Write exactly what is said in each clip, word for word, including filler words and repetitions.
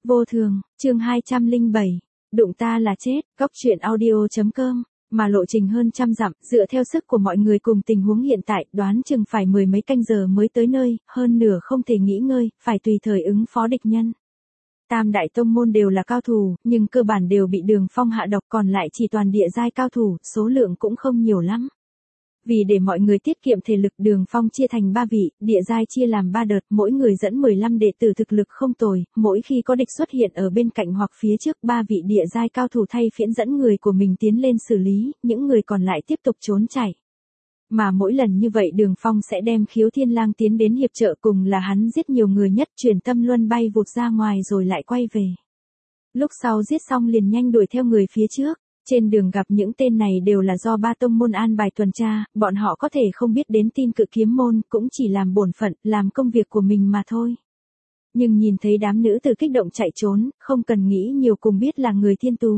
Vô thường, chương hai trăm lẻ bảy, đụng ta là chết, góc truyện audio.com, mà lộ trình hơn trăm dặm, dựa theo sức của mọi người cùng tình huống hiện tại, đoán chừng phải mười mấy canh giờ mới tới nơi, hơn nửa không thể nghỉ ngơi, phải tùy thời ứng phó địch nhân. Tam đại tông môn đều là cao thủ, nhưng cơ bản đều bị Đường Phong hạ độc, còn lại chỉ toàn địa giai cao thủ, số lượng cũng không nhiều lắm. Vì để mọi người tiết kiệm thể lực, Đường Phong chia thành ba vị, địa giai chia làm ba đợt, mỗi người dẫn mười lăm đệ tử thực lực không tồi, mỗi khi có địch xuất hiện ở bên cạnh hoặc phía trước, ba vị địa giai cao thủ thay phiên dẫn người của mình tiến lên xử lý, những người còn lại tiếp tục trốn chạy. Mà mỗi lần như vậy Đường Phong sẽ đem Khiếu Thiên Lang tiến đến hiệp trợ, cùng là hắn giết nhiều người nhất, truyền tâm luân bay vụt ra ngoài rồi lại quay về. Lúc sau giết xong liền nhanh đuổi theo người phía trước. Trên đường gặp những tên này đều là do ba tông môn an bài tuần tra, bọn họ có thể không biết đến tin Cự Kiếm môn, cũng chỉ làm bổn phận, làm công việc của mình mà thôi. Nhưng nhìn thấy đám nữ tử kích động chạy trốn, không cần nghĩ nhiều cùng biết là người Thiên Tú.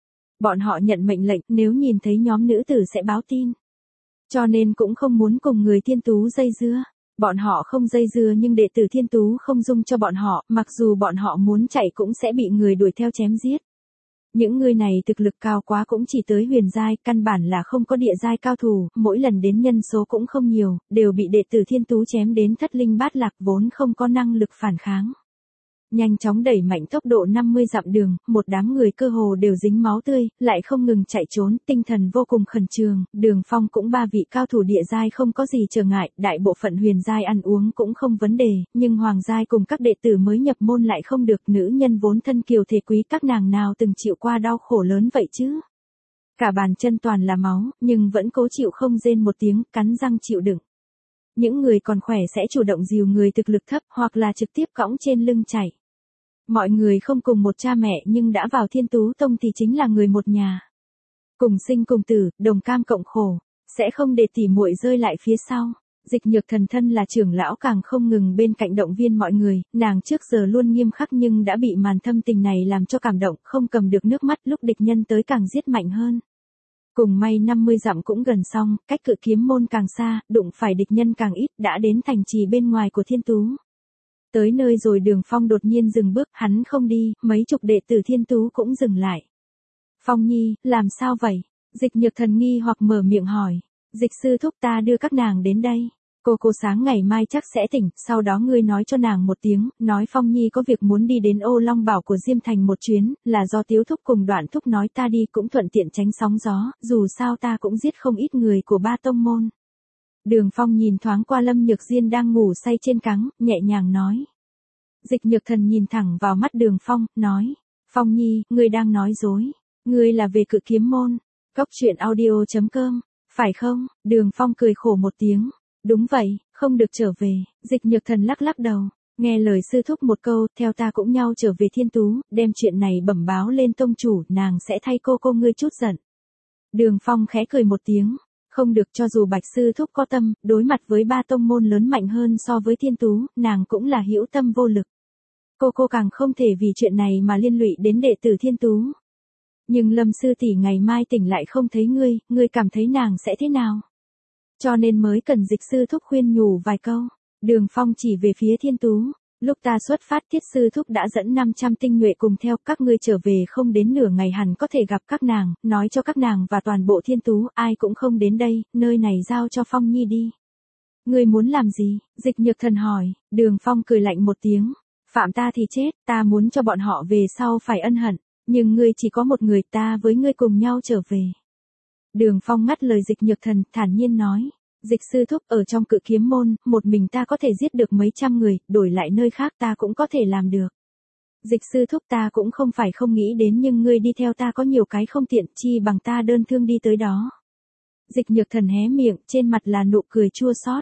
Bọn họ nhận mệnh lệnh, nếu nhìn thấy nhóm nữ tử sẽ báo tin. Cho nên cũng không muốn cùng người Thiên Tú dây dưa. Bọn họ không dây dưa nhưng đệ tử Thiên Tú không dung cho bọn họ, mặc dù bọn họ muốn chạy cũng sẽ bị người đuổi theo chém giết. Những người này thực lực cao quá cũng chỉ tới huyền giai, căn bản là không có địa giai cao thủ, mỗi lần đến nhân số cũng không nhiều, đều bị đệ tử Thiên Tú chém đến thất linh bát lạc, vốn không có năng lực phản kháng. Nhanh chóng đẩy mạnh tốc độ năm mươi dặm đường, một đám người cơ hồ đều dính máu tươi, lại không ngừng chạy trốn, tinh thần vô cùng khẩn trương. Đường Phong cũng ba vị cao thủ địa giai không có gì trở ngại, đại bộ phận huyền giai ăn uống cũng không vấn đề, nhưng hoàng giai cùng các đệ tử mới nhập môn lại không được, nữ nhân vốn thân kiều thể quý, các nàng nào từng chịu qua đau khổ lớn vậy chứ. Cả bàn chân toàn là máu, nhưng vẫn cố chịu không rên một tiếng, cắn răng chịu đựng. Những người còn khỏe sẽ chủ động dìu người thực lực thấp, hoặc là trực tiếp cõng trên lưng chạy. Mọi người không cùng một cha mẹ nhưng đã vào Thiên Tú Tông thì chính là người một nhà. Cùng sinh cùng tử, đồng cam cộng khổ, sẽ không để tỉ muội rơi lại phía sau. Dịch Nhược Thần thân là trưởng lão càng không ngừng bên cạnh động viên mọi người, nàng trước giờ luôn nghiêm khắc nhưng đã bị màn thâm tình này làm cho cảm động, không cầm được nước mắt, lúc địch nhân tới càng giết mạnh hơn. Cùng may năm mươi dặm cũng gần xong, cách Cự Kiếm môn càng xa, đụng phải địch nhân càng ít, đã đến thành trì bên ngoài của Thiên Tú. Tới nơi rồi Đường Phong đột nhiên dừng bước, hắn không đi, mấy chục đệ tử Thiên Tú cũng dừng lại. Phong Nhi, làm sao vậy? Dịch Nhược Thần nghi hoặc mở miệng hỏi. Dịch sư thúc, ta đưa các nàng đến đây. Cô cô sáng ngày mai chắc sẽ tỉnh, sau đó ngươi nói cho nàng một tiếng, nói Phong Nhi có việc muốn đi đến Ô Long Bảo của Diêm Thành một chuyến, là do Tiếu thúc cùng Đoạn thúc nói ta đi cũng thuận tiện tránh sóng gió, dù sao ta cũng giết không ít người của ba tông môn. Đường Phong nhìn thoáng qua Lâm Nhược Diên đang ngủ say trên cáng, nhẹ nhàng nói. Dịch Nhược Thần nhìn thẳng vào mắt Đường Phong, nói. Phong Nhi, ngươi đang nói dối. Ngươi là về Cự Kiếm môn. Góc truyện audio.com, phải không? Đường Phong cười khổ một tiếng. Đúng vậy, không được trở về. Dịch Nhược Thần lắc lắc đầu. Nghe lời sư thúc một câu, theo ta cũng nhau trở về Thiên Tú, đem chuyện này bẩm báo lên tông chủ, nàng sẽ thay cô cô ngươi chút giận. Đường Phong khẽ cười một tiếng. Không được, cho dù Bạch sư thúc có tâm, đối mặt với ba tông môn lớn mạnh hơn so với Thiên Tú, nàng cũng là hữu tâm vô lực. Cô cô càng không thể vì chuyện này mà liên lụy đến đệ tử Thiên Tú. Nhưng Lâm sư tỷ ngày mai tỉnh lại không thấy ngươi, ngươi cảm thấy nàng sẽ thế nào? Cho nên mới cần Dịch sư thúc khuyên nhủ vài câu. Đường Phong chỉ về phía Thiên Tú. Lúc ta xuất phát Tiết sư thúc đã dẫn năm trăm tinh nhuệ cùng theo, các ngươi trở về không đến nửa ngày hẳn có thể gặp các nàng, nói cho các nàng và toàn bộ Thiên Tú, ai cũng không đến đây, nơi này giao cho Phong Nhi đi. Ngươi muốn làm gì? Dịch Nhược Thần hỏi. Đường Phong cười lạnh một tiếng. Phạm ta thì chết, ta muốn cho bọn họ về sau phải ân hận, nhưng ngươi chỉ có một người, ta với ngươi cùng nhau trở về. Đường Phong ngắt lời Dịch Nhược Thần, thản nhiên nói. Dịch sư thúc, ở trong Cự Kiếm môn, một mình ta có thể giết được mấy trăm người, đổi lại nơi khác ta cũng có thể làm được. Dịch sư thúc, ta cũng không phải không nghĩ đến, nhưng ngươi đi theo ta có nhiều cái không tiện, chi bằng ta đơn thương đi tới đó. Dịch Nhược Thần hé miệng, trên mặt là nụ cười chua xót.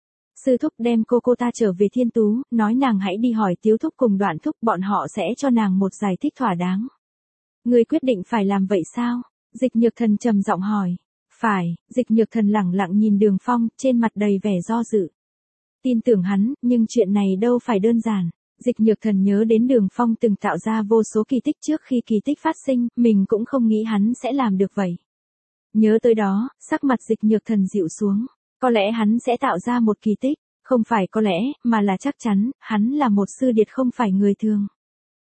Sư thúc đem cô cô ta trở về Thiên Tú, nói nàng hãy đi hỏi Tiếu thúc cùng Đoạn thúc, bọn họ sẽ cho nàng một giải thích thỏa đáng. Ngươi quyết định phải làm vậy sao? Dịch Nhược Thần trầm giọng hỏi. Phải. Dịch Nhược Thần lẳng lặng nhìn Đường Phong, trên mặt đầy vẻ do dự. Tin tưởng hắn, nhưng chuyện này đâu phải đơn giản. Dịch Nhược Thần nhớ đến Đường Phong từng tạo ra vô số kỳ tích trước khi kỳ tích phát sinh, mình cũng không nghĩ hắn sẽ làm được vậy. Nhớ tới đó, sắc mặt Dịch Nhược Thần dịu xuống. Có lẽ hắn sẽ tạo ra một kỳ tích, không phải có lẽ, mà là chắc chắn, hắn là một sư điệt không phải người thường.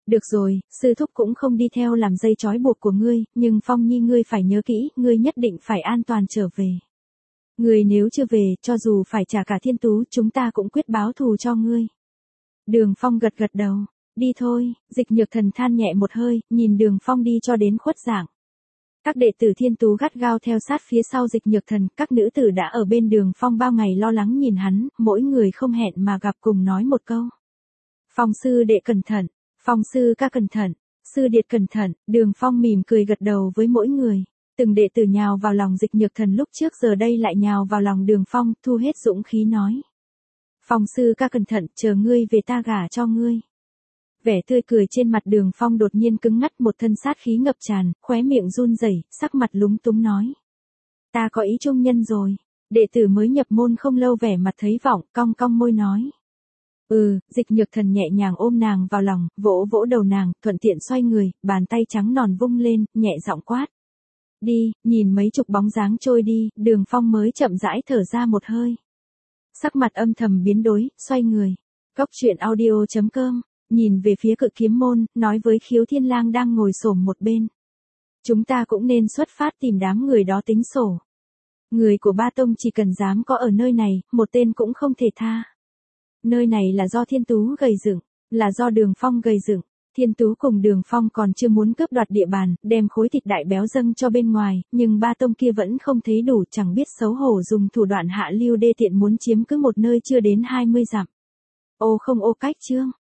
Được rồi, sư thúc cũng không đi theo làm dây trói buộc của ngươi, nhưng Phong Nhi ngươi phải nhớ kỹ, ngươi nhất định phải an toàn trở về. Ngươi nếu chưa về, cho dù phải trả cả thiên tú, chúng ta cũng quyết báo thù cho ngươi. Đường Phong gật gật đầu, đi thôi, Dịch Nhược Thần than nhẹ một hơi, nhìn Đường Phong đi cho đến khuất dạng. Các đệ tử thiên tú gắt gao theo sát phía sau Dịch Nhược Thần, các nữ tử đã ở bên Đường Phong bao ngày lo lắng nhìn hắn, mỗi người không hẹn mà gặp cùng nói một câu. Phong sư đệ cẩn thận, Phong sư ca cẩn thận, sư điệt cẩn thận, Đường Phong mỉm cười gật đầu với mỗi người. Từng đệ tử nhào vào lòng Dịch Nhược Thần lúc trước giờ đây lại nhào vào lòng Đường Phong, thu hết dũng khí nói. Phong sư ca cẩn thận, chờ ngươi về ta gả cho ngươi. Vẻ tươi cười trên mặt Đường Phong đột nhiên cứng ngắt, một thân sát khí ngập tràn, khóe miệng run rẩy, sắc mặt lúng túng nói. Ta có ý trung nhân rồi. Đệ tử mới nhập môn không lâu vẻ mặt thấy vọng, cong cong môi nói. Ừ, Dịch Nhược Thần nhẹ nhàng ôm nàng vào lòng, vỗ vỗ đầu nàng, thuận tiện xoay người, bàn tay trắng nòn vung lên, nhẹ giọng quát. Đi, nhìn mấy chục bóng dáng trôi đi, Đường Phong mới chậm rãi thở ra một hơi. Sắc mặt âm thầm biến đổi, xoay người. Góc truyện audio chấm com, nhìn về phía Cự Kiếm môn, nói với Khiếu Thiên Lang đang ngồi xổm một bên. Chúng ta cũng nên xuất phát tìm đám người đó tính sổ. Người của Ba Tông chỉ cần dám có ở nơi này, một tên cũng không thể tha. Nơi này là do Thiên Tú gầy dựng, là do Đường Phong gầy dựng. Thiên Tú cùng Đường Phong còn chưa muốn cướp đoạt địa bàn, đem khối thịt đại béo dâng cho bên ngoài, nhưng Ba Tông kia vẫn không thấy đủ, chẳng biết xấu hổ dùng thủ đoạn hạ lưu đê tiện muốn chiếm cứ một nơi chưa đến hai mươi dặm. Ô không ô cách chương.